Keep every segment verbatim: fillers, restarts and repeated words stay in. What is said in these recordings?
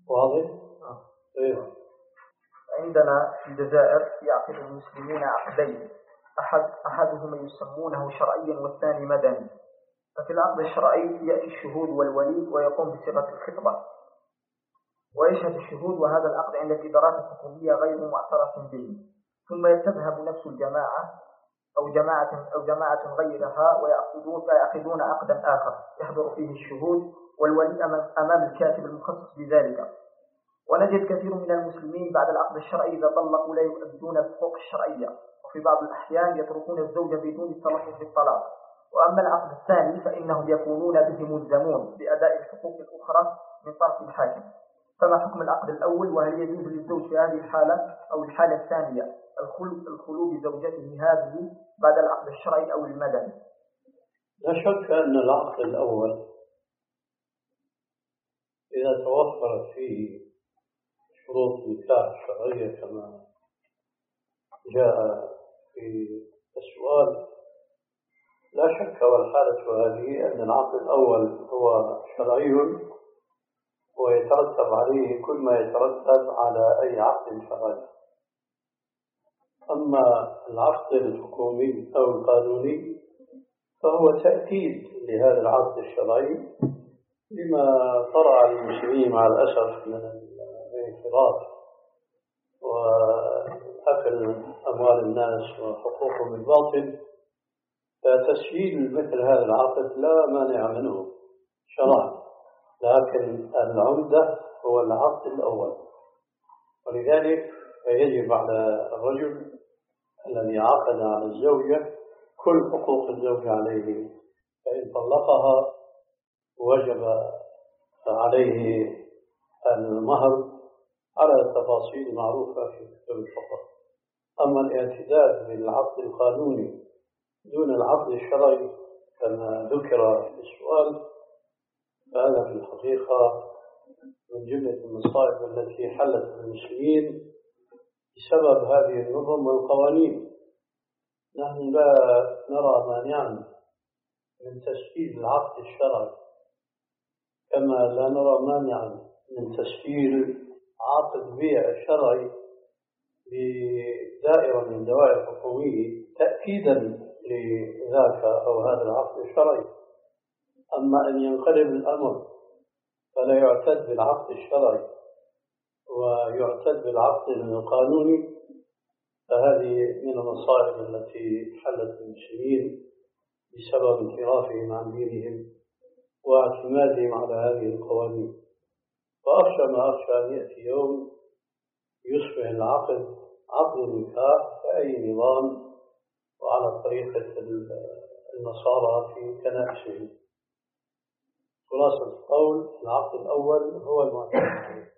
واضح؟ آه. عندنا في الجزائر يعقد المسلمون عقدين، أحد أحدهما يسمونه شرعيا والثاني مدني. ففي العقد الشرعي يأتي الشهود والولي ويقوم بصيغة الخطبة ويشهد الشهود، وهذا العقد عند الإدارات الحكومية غير معترف به. ثم تذهب نفس الجماعة أو جماعة أو جماعة غيرها ويعقدون ويعقدون عقدا آخر يحضر فيه الشهود والولي أمام الكاتب المخصص بذلك. ونجد كثير من المسلمين بعد العقد الشرعي إذا طلقوا لا يؤدون الحقوق الشرعية، وفي بعض الأحيان يتركون الزوجة بدون التلفظ بالطلاق. وأما العقد الثاني فإنهم يكونون به ملزمون بأداء الحقوق الأخرى من طرف الحاكم. فما حكم العقد الأول، وهل يجوز للزوج في هذه الحالة أو الحالة الثانية الخلو بزوجته هذه بعد العقد الشرعي أو المدني؟ لا شك أن العقد الأول إذا توفرت فيه شروط نكاح شرعية كما جاء في السؤال، لا شك والحالة هذه أن العقد الأول هو شرعي ويترتب عليه كل ما يترتب على أي عقد شرعي. أما العقد الحكومي أو القانوني فهو تأكيد لهذا العقد الشرعي لما طرأ المسلمين مع الأسف من الانحراف وأكل أموال الناس وحقوقهم الباطل. فتسجيل مثل هذا العقد لا مانع منه شرعا، لكن العمدة هو العقد الأول. ولذلك يجب على الرجل الذي عقد على الزوجة كل حقوق الزوجة عليه، فإن طلقها وجب عليه المهر على التفاصيل المعروفة في كتاب الفقه. أما الاعتداد بالعقد القانوني دون العقد الشرعي كما ذكر في السؤال فهذا في الحقيقة من جملة المصائب التي حلت المسلمين بسبب هذه النظم والقوانين. نحن لا نرى مانعا من تسجيل العقد الشرعي، كما لا نرى مانعا من تسجيل عقد بيع شرعي بدائرة من الدوائر الحكومية تأكيدا لذاك أو هذا العقد الشرعي. أما أن ينقلب الأمر فلا يعتد بالعقد الشرعي ويعتد بالعقد القانوني، فهذه من المصائب التي حلت المسلمين بسبب انحرافهم عن دينهم واعتمادهم على هذه القوانين. فأخشى ما أخشى أن يأتي يوم يصبح العقد عقد النكاح بأي نظام وعلى طريقة النصارى في كنائسهم. خلاصة القول العقد الأول هو المعتمد.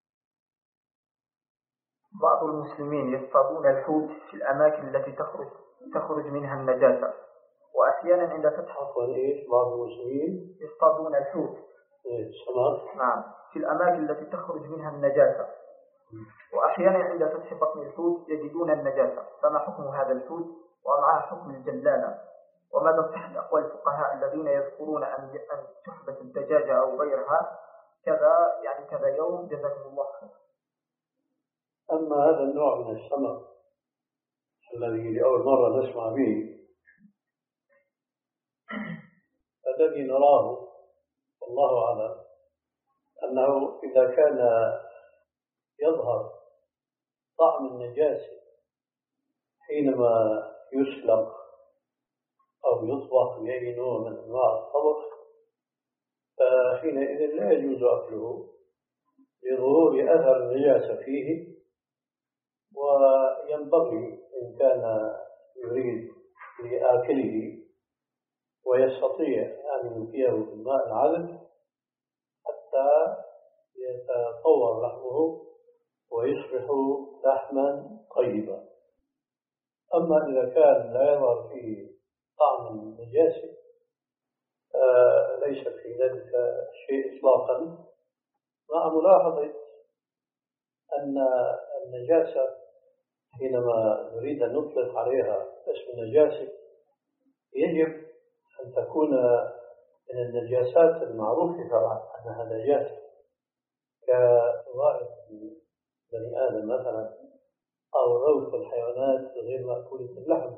بعض المسلمين يصطادون الحوت في الأماكن التي تخرج تخرج منها النجاسة، وأحيانا عند فتح عفوا إيش بعض المسلمين يصطادون الحوت إيه سمك نعم في الأماكن التي تخرج منها النجاسة، وأحيانا عند فتح بطن الحوت يجدون النجاسة. فما حكم هذا الحوت ومعه حكم الجلالة؟ وماذا صحة أقوال الفقهاء الذين يذكرون أن أن تحبس الدجاجة أو غيرها كذا يعني كذا يوم جزاكم الله خير؟ أما هذا النوع من السمك الذي لأول مرة نسمع به، الذي نراه والله أعلم أنه إذا كان يظهر طعم النجاسة حينما يسلق أو يطبخ بأي نوع من أنواع الطبخ، فحينئذ لا يجوز أكله لظهور أثر النجاسة فيه. وينبغي إن كان يريد لآكله ويستطيع أن ينقيه بالماء العذب حتى يتطور لحمه ويصبح لحما طيبا. أما إذا كان لا يظهر فيه طعم النجاسة ليس في ذلك شيء إطلاقا، مع ملاحظة أن النجاسة حينما نريد أن نطلق عليها اسم النجاسة يجب أن تكون من النجاسات المعروفة أنها نجاسة، بني آدم مثلا، أو روث الحيوانات غير مأكولة اللحم.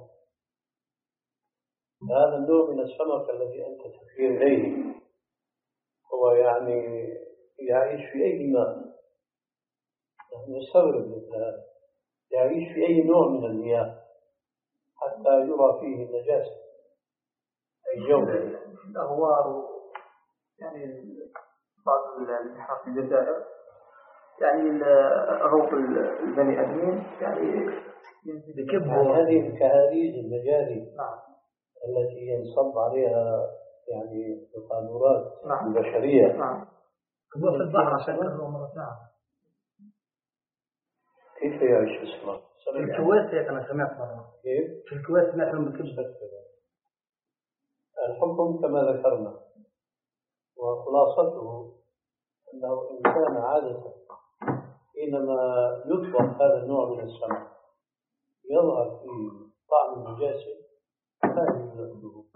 هذا النوع من السمك الذي أنت تشير إليه هو يعني يعيش في أي ماء، نستغرب مثل هذا، يعيش في أي نوع من المياه حتى يرى فيه النجاسة أي جودة. الأغوار يعني بعض البحار في الجزائر يعني غوط البني آدمين يعني بكبه هذه الكهاريج المجاري نعم. التي ينصب عليها يعني القانورات نعم. البشرية. نعم. كبوة في البحر عشان كذا مرة نعم. كيف يعيش السمك؟ في الكويت هيك أنا سمعت مرة. كيف؟ في الكويت سمعت من بكبة. الحكم كما ذكرنا، وخلاصته أنه إن كان عادة حينما يطبخ هذا النوع من السمك يظهر فيه طعم النجاسة لا يجوز،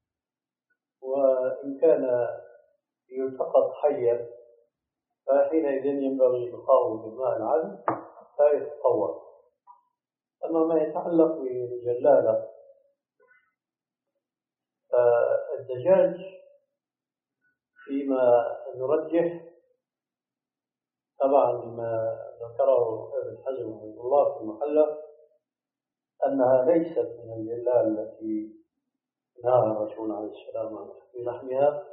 وإن كان يلتقط حيا فحينئذ ينبغي إلقاؤه بالماء العذب حتى يتطور. أما ما يتعلق بالجلالة فالدجاج فيما نرجح طبعا ما ذكره ابن حزم رحمه الله في المحلى أنها ليست من الجلال التي نهى الرسول عليه السلام عن أكل لحمها،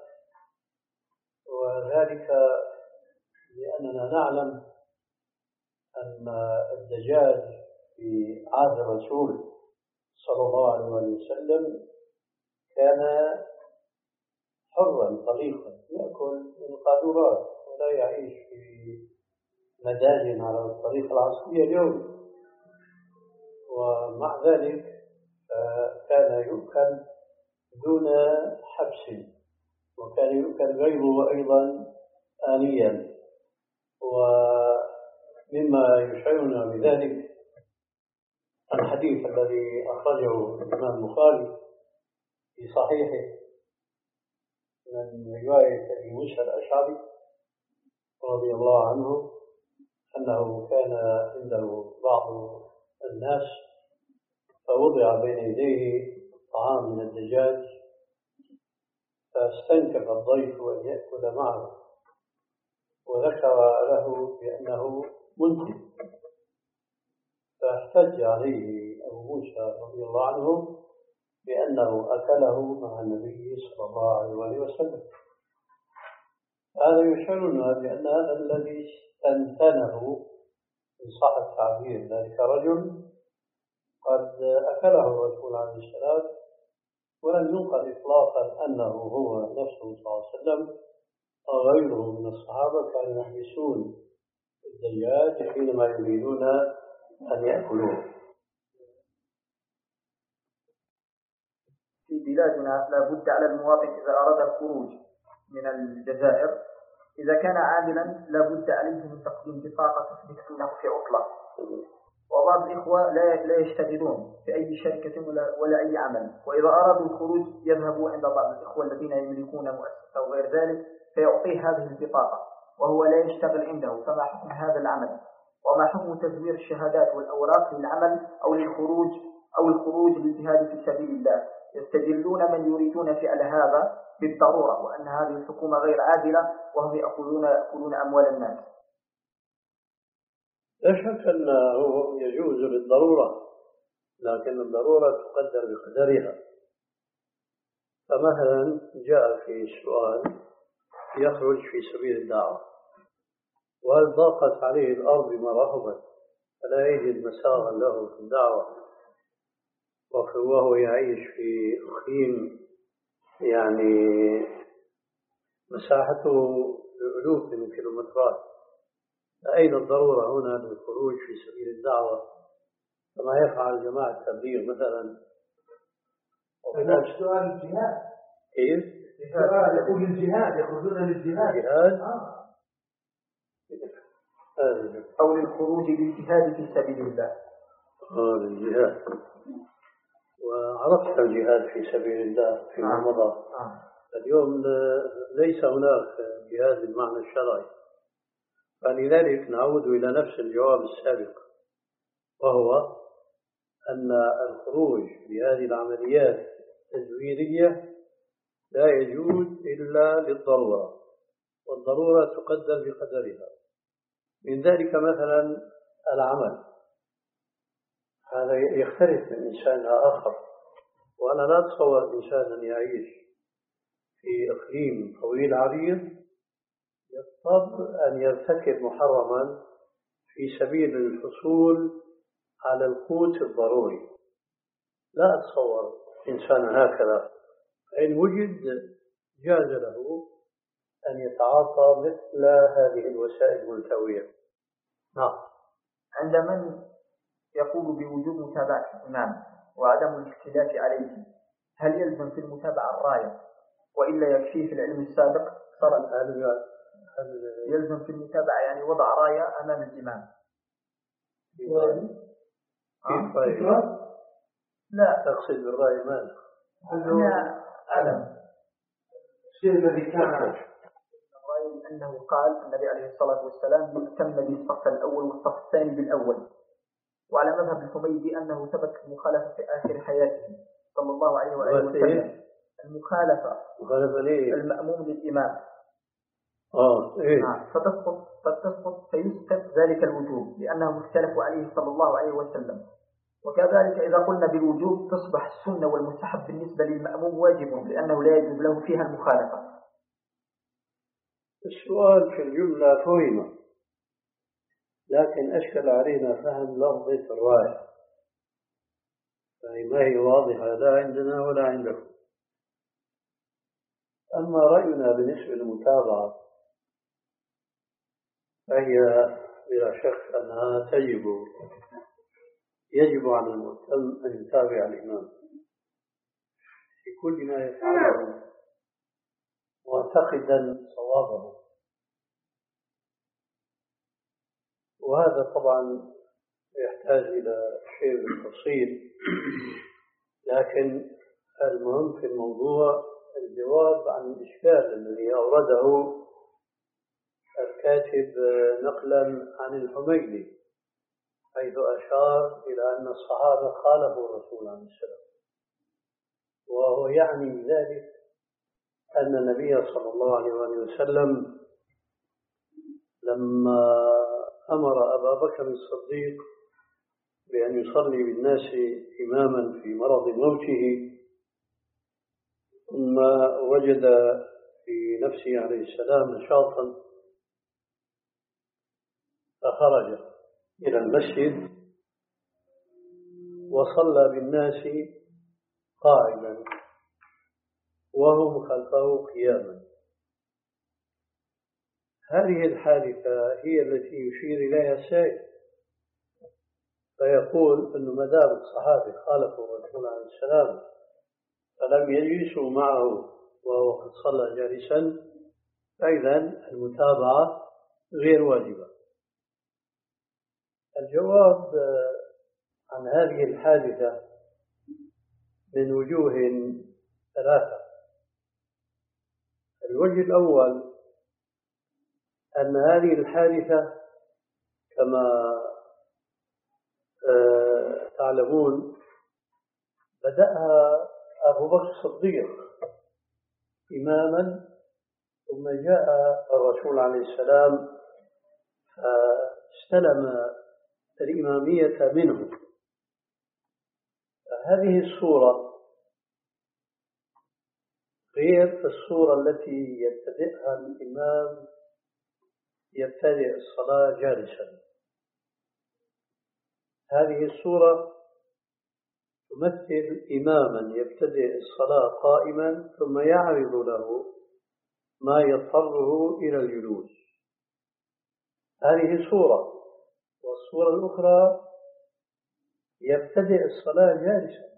وذلك لأننا نعلم أن الدجاج في عهد الرسول صلى الله عليه وسلم كان حرا طليقا يأكل من القاذورات ولا يعيش في مداجن على الطريقة العصرية اليوم، ومع ذلك كان يؤكل دون حبس، وكان يؤكل غيره أيضا آنيا. ومما يشعرنا بذلك الحديث الذي أخرجه الإمام البخاري في صحيحه من رواية أبي موسى الأشعري رضي الله عنه أنه كان عنده بعض الناس فوضع بين يديه طعام من الدجاج فاستنكف الضيف أن يأكل معه، وذكر له بأنه منتن، فاحتج عليه أبو موسى رضي الله عنه بأنه أكله مع النبي صلى الله عليه وسلم. هذا يشعرنا بأن هذا الذي استنتنه إن صح التعبير ذلك رجل قد أكله الرسول عليه السلام، ولم ينقل إطلاقا أنه هو نفسه صلى الله عليه وسلم أو غيره من الصحابة كانوا يحبسون الدجاج حينما يريدون أن يأكلوه. في بلادنا لا بد على المواطن إذا أراد الخروج من الجزائر إذا كان عاملا لا بد عليه من تقديم بطاقة تثبت أنه في عطلة، وبعض الإخوة لا لا يشتغلون في أي شركة ولا, ولا أي عمل، وإذا أرادوا الخروج يذهبوا عند بعض الإخوة الذين يملكون مؤسسة وغير ذلك فيعطيه هذه البطاقة وهو لا يشتغل عنده. فما حكم هذا العمل؟ وما حكم تزوير الشهادات والأوراق للعمل أو للخروج أو الخروج للجهاد في سبيل الله؟ يستدلون من يريدون فعل هذا بالضرورة وأن هذه الحكومة غير عادلة وهم يأكلون يأكلون أموال الناس. لا شك أنه يجوز بالضرورة، لكن الضرورة تقدر بقدرها. فمثلا جاء في سؤال يخرج في سبيل الدعوة وهل ضاقت عليه الأرض بما رحبت فلا يجد مساغا له في الدعوة، وهو يعيش في أخيم يعني مساحته ألوف من كيلومترات، أين الضرورة هنا للخروج في سبيل الدعوة كما يفعل جماعة التبليغ مثلا؟ سؤال الجهاد كيف؟ يقول الجهاد يخرجون للجهاد الجهاد آه. أو للخروج للجهاد في سبيل الله. آه للجهاد، وعرفت الجهاد في سبيل الله فيما آه. مضى. آه. اليوم ليس هناك جهاد بالمعنى الشرعي، فلذلك نعود إلى نفس الجواب السابق، وهو أن الخروج بهذه العمليات التزويرية لا يجوز إلا للضرورة، والضرورة تقدر بقدرها. من ذلك مثلا العمل، هذا يختلف من إنسان إلى آخر، وأنا لا أتصور إنسانا يعيش في إقليم طويل عريض يضطر أن يرتكب محرما في سبيل الحصول على القوت الضروري. لا أتصور إنسانا هكذا، إن وجد جاز له أن يتعاطى مثل هذه الوسائل الملتوية. نعم. عند من يقول بوجوب متابعة الإمام وعدم الاختلاف عليه، هل يلزم في المتابعة الراية وإلا يكفيه في العلم السابق؟ صار يلزم في المتابعة يعني وضع راية أمام الإمام. كيف آه؟ لا تقصد بالرأي ماذا؟ أنا أعلم الشيء الذي كان الرأي أنه قال النبي عليه الصلاة والسلام يهتم بالصف الأول والصف الثاني بالأول، وعلى مذهب الحميدي أنه ثبت المخالفة في آخر حياته صلى الله عليه وآله وسلم، المخالفة المأموم للإمام آه إيه آه. فتسقط فتسقط فيسقط ذلك الوجوب لأنه مختلف عليه صلى الله عليه وسلم. وكذلك إذا قلنا بالوجوب تصبح السنة والمستحب بالنسبة للمأموم واجب لأنه لا يجوز له فيها المخالفة. السؤال في الجملة فهم، لكن أشكل علينا فهم لفظة الراية، فهي ما هي واضحة لا عندنا ولا عندكم. أما رأينا بالنسبة للمتابعة فهي بلا شك أنها تجب يجب على المهتم أن يتابع الإمام في كل ما يفعله معتقدا صوابه، وهذا طبعا يحتاج إلى شيء بالتفصيل، لكن المهم في الموضوع الجواب عن الإشكال الذي أورده الكاتب نقلا عن الحميدي، حيث أشار إلى أن الصحابة خالفوا الرسول عليه السلام، وهو يعني بذلك أن النبي صلى الله عليه وسلم لما أمر أبا بكر الصديق بأن يصلي بالناس إماما في مرض موته، ثم وجد في نفسه عليه السلام نشاطا فخرج إلى المسجد وصلى بالناس قائما وهم خلفه قياما. هذه الحادثة هي التي يشير إليها السائل، فيقول أن ما دام الصحابة خالفوا الرسول عليه السلام فلم يجلسوا معه وهو قد صلى جالسا، فإذا المتابعة غير واجبة. الجواب عن هذه الحادثة من وجوه ثلاثة. الوجه الأول أن هذه الحادثة كما تعلمون بدأها أبو بكر الصديق إماما، ثم جاء الرسول عليه السلام فاستلم الإمامية منه. هذه الصورة غير الصورة التي يبتدئها الإمام يبتدئ الصلاة جالسا. هذه الصورة تمثل إماما يبتدئ الصلاة قائما ثم يعرض له ما يضطره إلى الجلوس. هذه صورة. والصورة الأخرى يبتدئ الصلاة جالسا.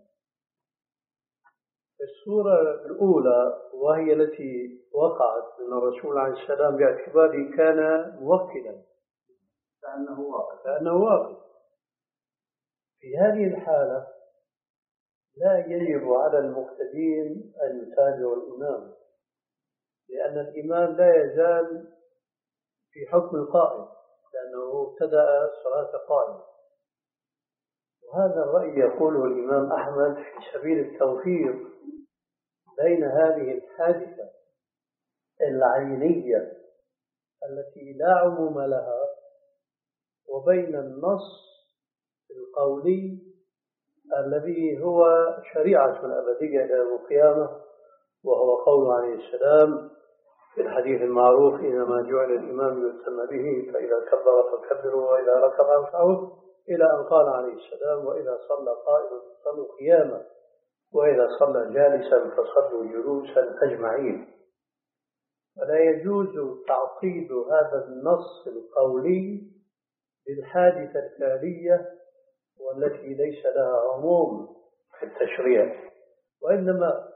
الصورة الأولى وهي التي وقعت من الرسول عليه السلام باعتباره كان موكلا كأنه واقف كأنه واقف في هذه الحالة لا يجب على المقتدين أن يتابعوا الإمام، لأن الإمام لا يزال في حكم القائم، لأنه ابتدأ الصلاة قائما. وهذا الرأي يقوله الإمام أحمد في سبيل التوفيق بين هذه الحادثة العينية التي لا عموم لها وبين النص القولي الذي هو شريعة أبدية إلى يوم القيامة، وهو قول عليه السلام في الحديث المعروف: إنما جعل الإمام يؤتم به، فإذا كبر فكبروا وإذا ركع فاركعوا، إلى أن قال عليه السلام: وإذا صلى قائما فصلوا قياما، وإذا صلى جالسا فصلوا جلوسا أجمعين. فلا يجوز تعقيد هذا النص القولي بالحادثة الفعلية والتي ليس لها عموم في التشريع، وإنما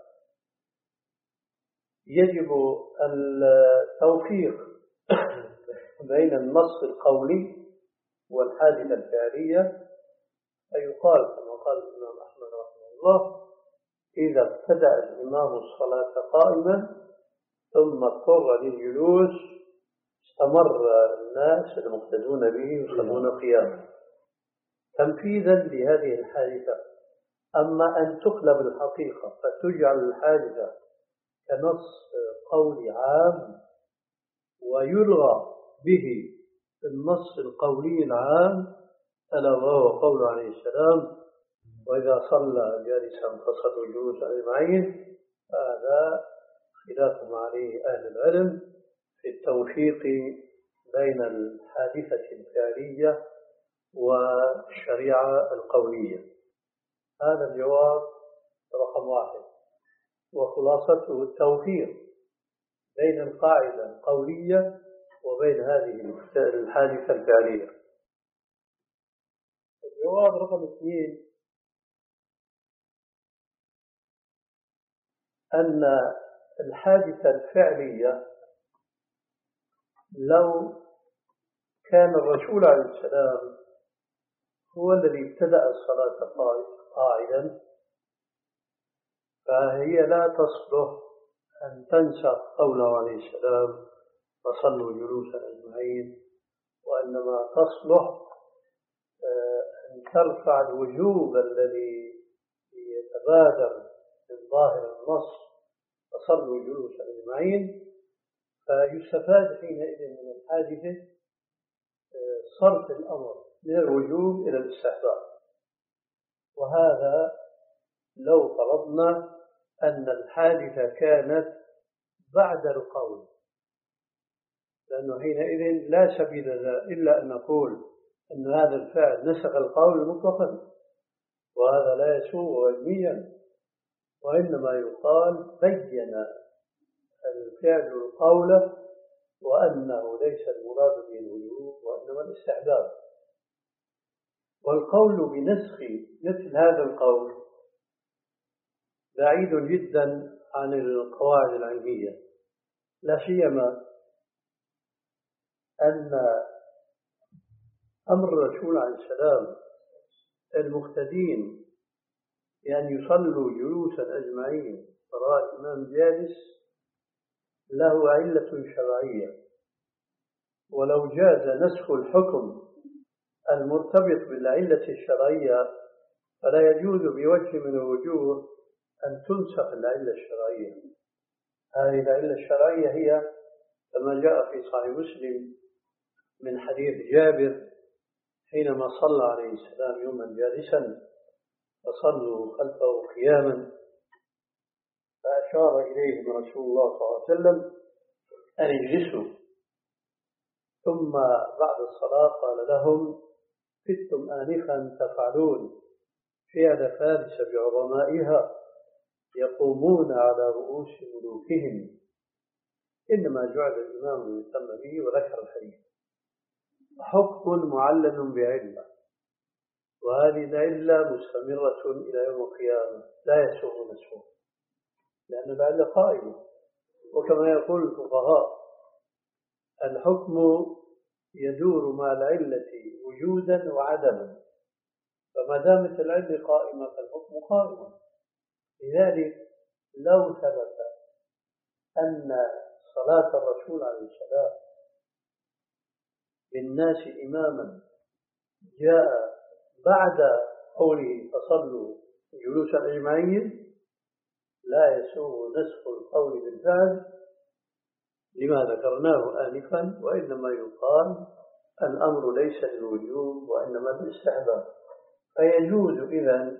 يجب التوفيق بين النص القولي والحادثة الفعلية، فيقال كما قال الإمام أحمد رحمه الله: إذا ابتدأ الإمام الصلاة قائما ثم اضطر للجلوس استمر الناس المقتدون به يصلون قياما، تنفيذا لهذه الحادثة. أما أن تقلب الحقيقة فتجعل الحادثة كنص قولي عام ويلغى به النص القولي العام، ألا وهو قول عليه السلام: وإذا صلى جالسا فصلوا جلوسا أجمعين، هذا خلاف ما عليه أهل العلم في التوفيق بين الحادثة الفعلية والشريعة القولية. هذا الجواب رقم واحد، وخلاصته التوفيق بين القاعدة القولية وبين هذه الحادثة الفعلية. الجواب رقم اثنين: أن الحادثة الفعلية لو كان الرسول عليه السلام هو الذي ابتدأ الصلاة قاعدا فهي لا تصلح أن تنسخ قوله عليه السلام: فصلوا جلوسا أجمعين، وإنما تصلح أن ترفع الوجوب الذي يتبادر من ظاهر النص: فصلوا جلوسا أجمعين، فيستفاد حينئذ من الحادثة صرف الأمر من الوجوب إلى الاستحباب. وهذا لو فرضنا أن الحادثة كانت بعد القول، لأنه حينئذ لا سبيل إلا أن نقول أن هذا الفعل نسخ القول مطلقا، وهذا لا يسوغ علميا، وإنما يقال بين الفعل القول وأنه ليس المراد به الوجوب وإنما الاستحباب. والقول بنسخ مثل هذا القول بعيد جدا عن القواعد العلمية، لا سيما أن أمر الرسول عليه السلام المقتدين بأن يصلوا جلوسا أجمعين وراء الإمام جالس له علة شرعية، ولو جاز نسخ الحكم المرتبط بالعلة الشرعية فلا يجوز بوجه من الوجوه أن تنسخ العلة الشرعية. هذه العلة الشرعية هي كما جاء في صحيح مسلم من حديث جابر حينما صلى عليه السلام يوما جالسا فصلوا خلفه قياما، فأشار إليهم رسول الله صلى الله عليه وسلم أن اجلسوا، ثم بعد الصلاة قال لهم: كنتم آنفا تفعلون فعل فارس بعظمائها يقومون على رؤوس ملوكهم، إنما جعل الإمام يتم به، وذكر الحديث. حكم معلل بعلة، وهذه العلة مستمرة إلى يوم القيامة لا يسوغ نسخها، لأن العلة قائمة. وكما يقول الفقهاء: الحكم يدور مع العلة وجودا وعدما، فما دامت العلة قائمة فالحكم قائم. لذلك لو ثبت أن صلاة الرسول عليه السلام بالناس إماما جاء بعد قوله فصلوا جلوسا أجمعين لا يسوغ نسخ القول بالفعل لما ذكرناه آنفا، وإنما يقال الأمر ليس للوجوب وإنما للاستحباب. فيجوز إذن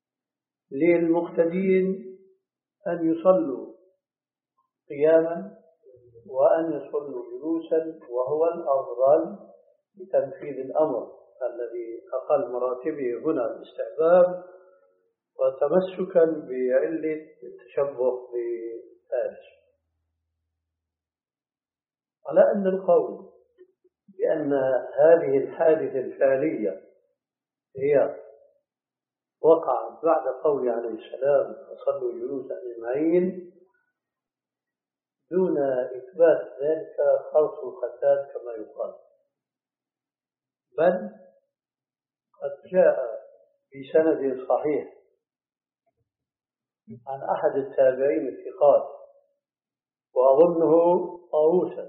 للمقتدين أن يصلوا قياما وأن يصلوا جلوسا، وهو الأفضل لتنفيذ الأمر الذي أقل مراتبه هنا الاستحباب، وتمسكا بعلة التشبه بالفارس. على أن القول بأن هذه الحادثة الفعلية هي وقعت بعد قول عليه السلام فصلوا جلوسا أجمعين دون إثبات ذلك خرص الختات كما يقال، بل قد جاء في سند صحيح عن أحد التابعين الثقات وأظنه طاووسا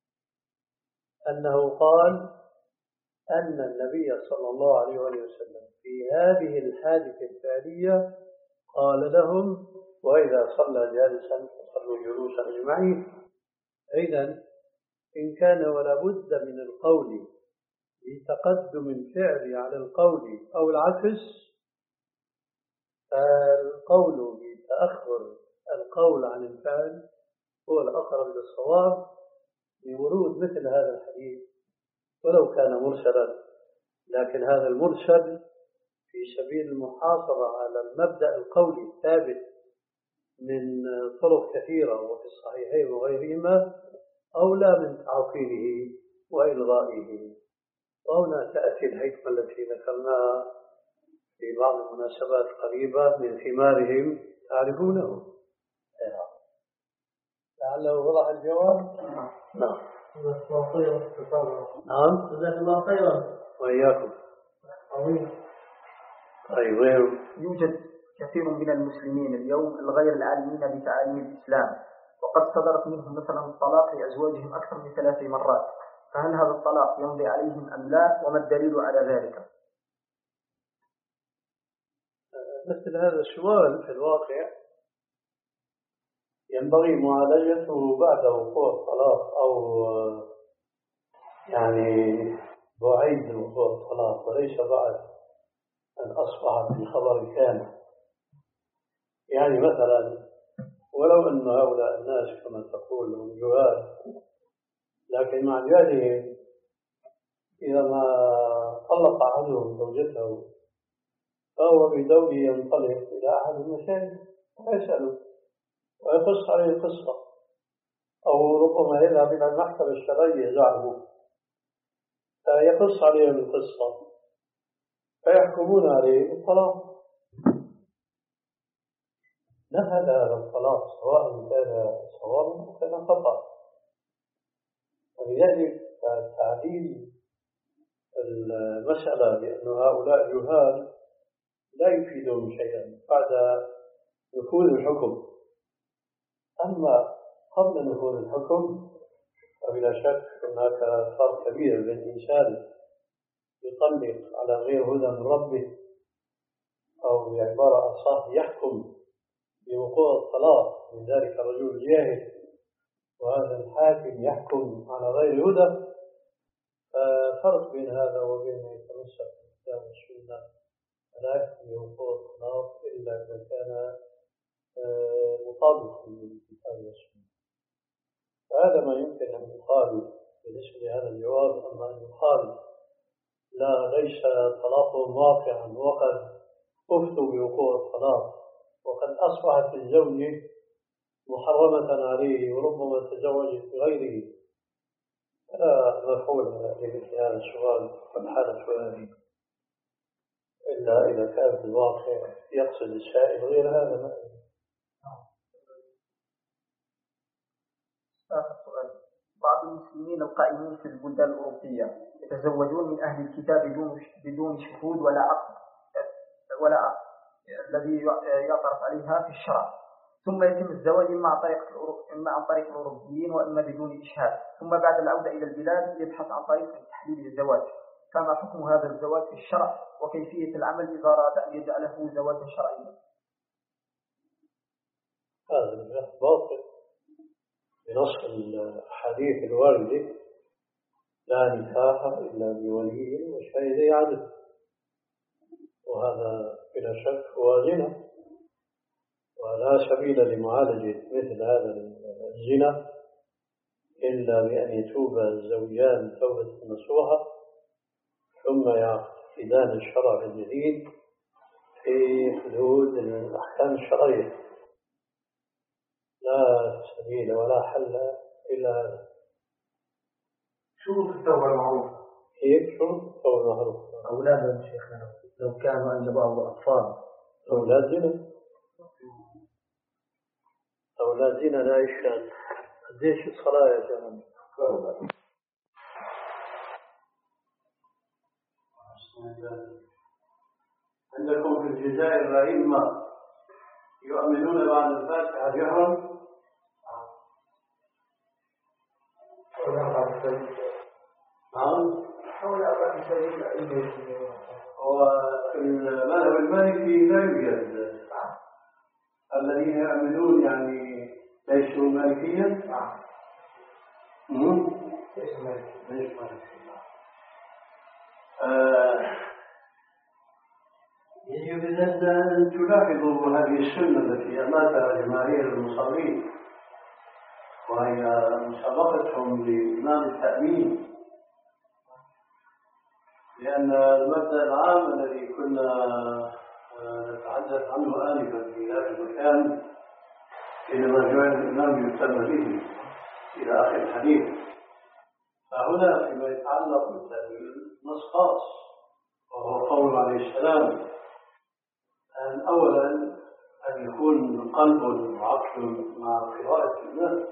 أنه قال أن النبي صلى الله عليه وسلم في هذه الحادثة الفعلية قال لهم وإذا صلى جالسا فصلوا جلوسا أجمعين. إذن إن كان ولا بد من القول بتقدم الفعل على القول أو العكس، فالقول بتأخر القول عن الفعل هو الأقرب للصواب لورود مثل هذا الحديث ولو كان مرسلا، لكن هذا المرسل في سبيل المحافظة على المبدأ القولي الثابت من طرق كثيرة وفي الصحيحين وغيرهما أولى من تعطيله وإلغائه. وهنا تأتي الحكمة التي ذكرناها في بعض المناسبات قريبة من ثمارهم تعرفونه. لعله وضح الجواب. نعم. جزاك الله خيرا. نعم. جزاك الله خيرا. وإياكم. طيب غير. يوجد كثير من المسلمين اليوم الغير العالمين بتعاليم الإسلام، وقد صدرت منهم مثلا الطلاق لأزواجهم أكثر من ثلاث مرات، فهل هذا الطلاق يمضي عليهم أم لا، وما الدليل على ذلك؟ مثل هذا السؤال في الواقع ينبغي معالجته بعد وقوع الطلاق أو يعني بعيد وقوع الطلاق، وليس بعد أن أصبحت في خبر كان. يعني مثلا ولو أن هؤلاء الناس كما تقول هم جهال، لكن مع جهلهم إذا ما طلق أحدهم زوجته فهو بدوره ينطلق إلى أحد المشايخ ويسأله ويقص عليه القصة، أو ربما يذهب إلى المحكمة الشرعية زعمه فيقص عليهم القصة فيحكمون عليه بالطلاق. نفذ هذا الطلاق سواء كان صوابا أو كان خطأ. ولذلك تعديل المسألة لأن هؤلاء جهال لا يفيدهم شيئا بعد نفوذ الحكم. أما قبل نفوذ الحكم فبلا شك هناك فرق كبير بين إنسان يطلق على غير هدى من ربه، أو بعبارة أصح يحكم بوقوع الطلاق من ذلك الرجل جاهل، وهذا الحاكم يحكم على غير هدى. فرق بين هذا وبين من يتمسك بالكتاب والسنة فلا يحكم بوقوع الطلاق إلا إذا كان مطابقا للكتاب والسنة. فهذا ما يمكن أن يقال بالنسبة لهذا الجواب. أما أن يقال لا ليس طلاقهم واقعا وقد أفتوا بوقوع الطلاق وقد أصبحت الزوجة محرمة عليه وربما تزوجت بغيره، فلا مفعول لمثل هذا السؤال والحالة هذه إلا إذا كان في الواقع يقصد السائل غير هذا. ما آخر سؤال: بعض المسلمين القائمين في البلدان الأوروبية يتزوجون من أهل الكتاب بدون بدون شهود ولا عقد ولا عقد الذي يعترف عليها في الشرع، ثم يتم الزواج إما عن طريق إما عن طريق الأوروبيين وإما بدون إشهاد، ثم بعد العودة إلى البلاد يبحث عن طريق تحليل الزواج. فما حكم هذا الزواج في الشرع وكيفية العمل إذا أراد أن يجعله زواجا شرعيا؟ هذا باطل بنص الحديث الواردة: لا نكاح إلا بولي وشهيد عدل. وهذا بلا شك هو زنا، ولا سبيل لمعالجة مثل هذا الزنا إلا بأن يتوب الزوجان توبة نصوحة ثم يعتقدان الشرع الجديد في حدود الأحكام الشرعية. لا سبيل ولا حل إلا هذا. شروط التوبة المعروفة؟ كيف شروط التوبة المعروفة؟ أولادهم شيخنا لو كانوا عند بعض الأطفال أولاد زنا، أولاد زنا لا إشكال. قديش الصلاة يا جماعة؟ عندكم في الجزائر أئمة يؤمنون بعد الفاتحة جهرا؟ نعم. حول أربعة سنين أئمة. والمذهب المالكي لا يوجد الذين يؤمنون يعني ليسوا مالكيا. نعم. ليس مالكي. ليس مالكي. آه يجب أن تلاحظوا هذه السنة التي أماتها جماهير المصلين، وهي مسابقتهم لإمام التأمين، لأن المبدأ العام الذي كنا نتحدث عنه آنفا في هذا المكان حينما جعل الإمام يهتم به إلى آخر الحديث، فهنا فيما يتعلق بالتأمين نص خاص، وهو قول عليه السلام أن أولا أن يكون قلب وعقل مع قراءة الإمام،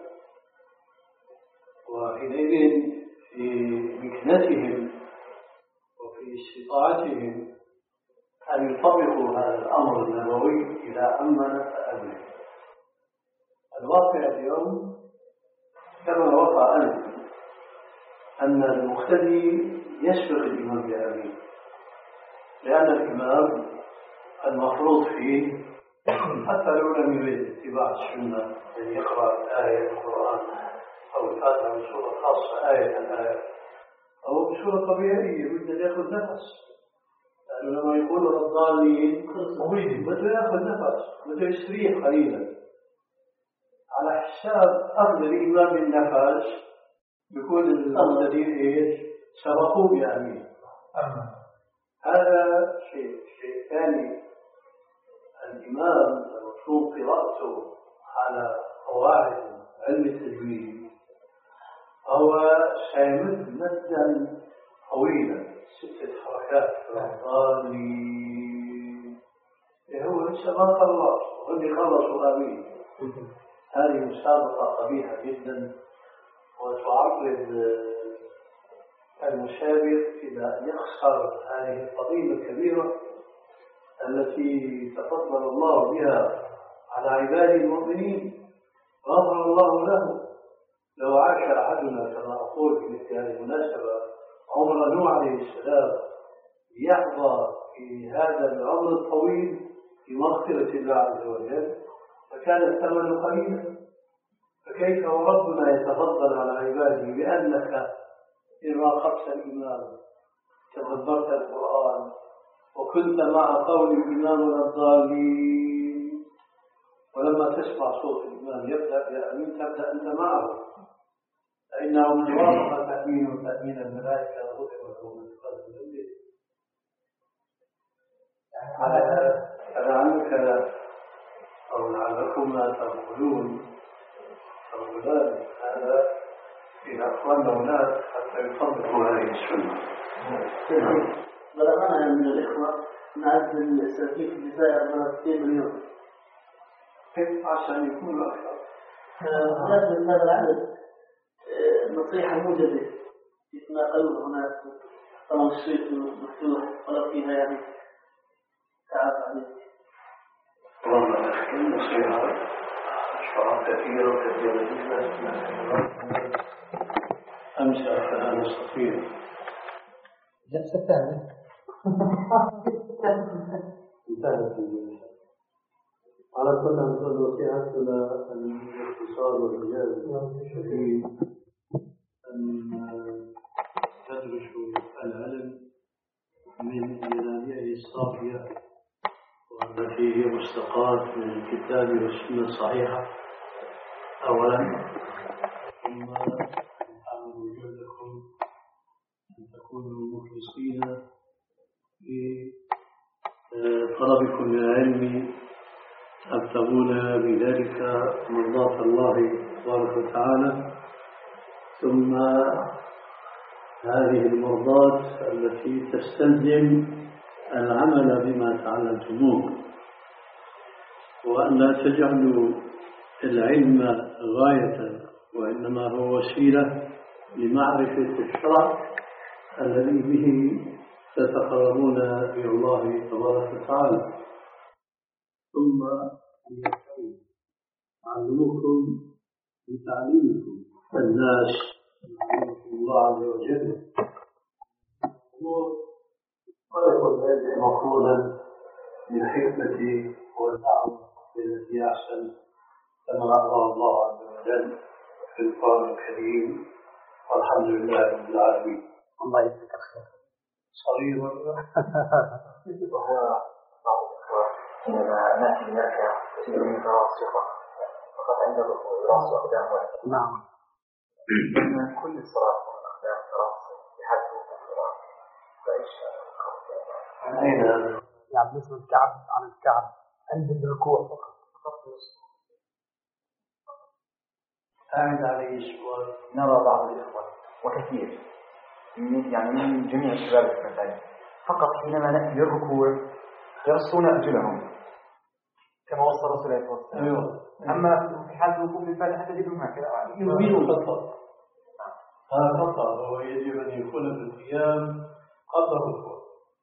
وحينئذ في مكنتهم وفي استطاعتهم أن يطبقوا هذا الأمر النبوي إلى أمن فأمن. الواقع اليوم كما وقع أنت أن المقتدي يسبق الإمام بأمين، لأن الإمام المفروض فيه حتى لو لم يريد اتباع السنة أن يقرأ آية القرآن أو الفاتحة من سورة خاصة آية الآية أو بصورة طبيعية بده يأخذ نفس، لأنه لما يقول الضالين بده يأخذ نفس، بده يستريح قليلا على حساب أخذ الإمام النفس. يكون المقتدين إيش؟ سبقوا بأمين. هذا شيء. شيء ثاني، الإمام المفروض قراءته على قواعد علم التجويد هو سيمد مدا طويلا ستة حركات الضالين، هو لسه ما خلص وهم خلصوا آمين. هذه مسابقة قبيحة جدا، وتعرض المسابق إلى أن يخسر هذه الفضيلة الكبيرة التي تفضل الله بها على عباده المؤمنين غفر الله له. لو عاش أحدنا كما أقول في مثل هذه المناسبة عمر نوح عليه السلام ليحظى في هذا العمر الطويل في مغفرة الله عز وجل فكان الثمن قليلا، فكيف وربنا يتفضل على عباده بأنك إن راقبت الإمام تدبرت القرآن وكنت مع قول الإمام الضالين، ولما تسمع صوت الإمام يبدأ يا أمين تبدأ أنت معه، فإنه من وافق تأمين تأمين الملائكة غفر له من قبل ذنبه. فلعلك أو لعلكما تقولون تقولان هذا إلى أخواننا هناك حتى يطبقوا هذه السنة. بلغنا من الإخوة نعد السلفية في الجزائر ثلاثين مليون، كيف عشان يكونوا أكثر؟ لازم هذا العدد نصيحة موجودة يتناقلون هناك طبعا الشريط مفتوح ولو فيها يعني تعب عليك. والله النصيحة كثيرا كثيرا أمسى فأنا أستطيع. جلسة ثانية. انتهت الجلسة. على كل نقول نصيحتنا الاختصار والإيجاز في أن تدرسوا العلم من منابعه الصافية والتي هي مستقاة من الكتاب والسنة الصحيحة أولا، ثم تعملوا جهدكم أن تكونوا مخلصين في طلبكم للعلم تبتغون بذلك مرضاة الله تبارك وتعالى، ثم هذه المرضاة التي تستلزم العمل بما تعلمتموه، وأن لا تجعلوا العلم غاية وإنما هو وسيلة لمعرفة الشرع الذي به تتقربون إلى الله تبارك وتعالى. ثم يستوي علمكم بتعليمكم الناس يعلمكم الله عز وجل، ويكون ذلك مفروضا بالحكمة والدعوة التي أحسن كما أمر الله عز وجل في القرآن الكريم. والحمد لله رب العالمين. الله يجزيك الخير. صغير وهو بعض الإخوة حينما نأتي نرجع كثير من قراءة الصفة فقد عند الركوع رأس أقدام واحد. نعم. كل الصلاة أقدام رأس بحد الصلاة فإيش عن أين هذا؟ يعني بالنسبة للكعب عن الكعب عند الركوع فقط. أعد عليه السؤال. نرى بعض الإخوة وكثير يعني من جميع الشباب الفتاة فقط حينما نأتي للركوع يرصون أرجلهم كما وصى الرسول عليه الصلاة والسلام. أيوه. أما في حال الوقوف للفاتحة تجدهم هكذا يمين خطأ. هذا خطأ، وهو يجب أن يكون في القيام قبل الركوع.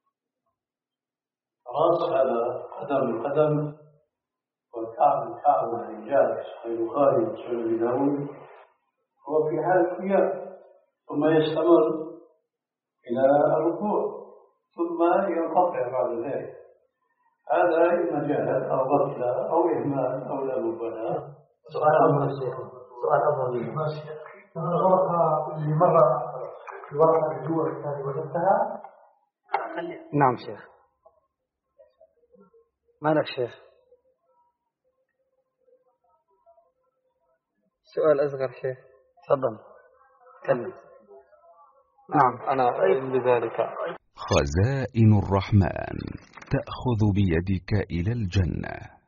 راس على قدم القدم والكعب الكعب والرجال في صحيح البخاري وسنن أبي داود، هو في حال القيام، ثم يستمر إلى الركوع ثم ينقطع بعد ذلك. هذا إما جهل أو غفل أو إهمال أو لا مبالاة. سؤال أول الشيخ. سؤال أول الغلطة اللي مرة في ورقة الجوع الثاني وجدتها. نعم شيخ. مالك شيخ؟ سؤال أصغر شيخ. تفضل. كلم. نعم أنا بذلك. خزائن الرحمن تأخذ بيدك إلى الجنة.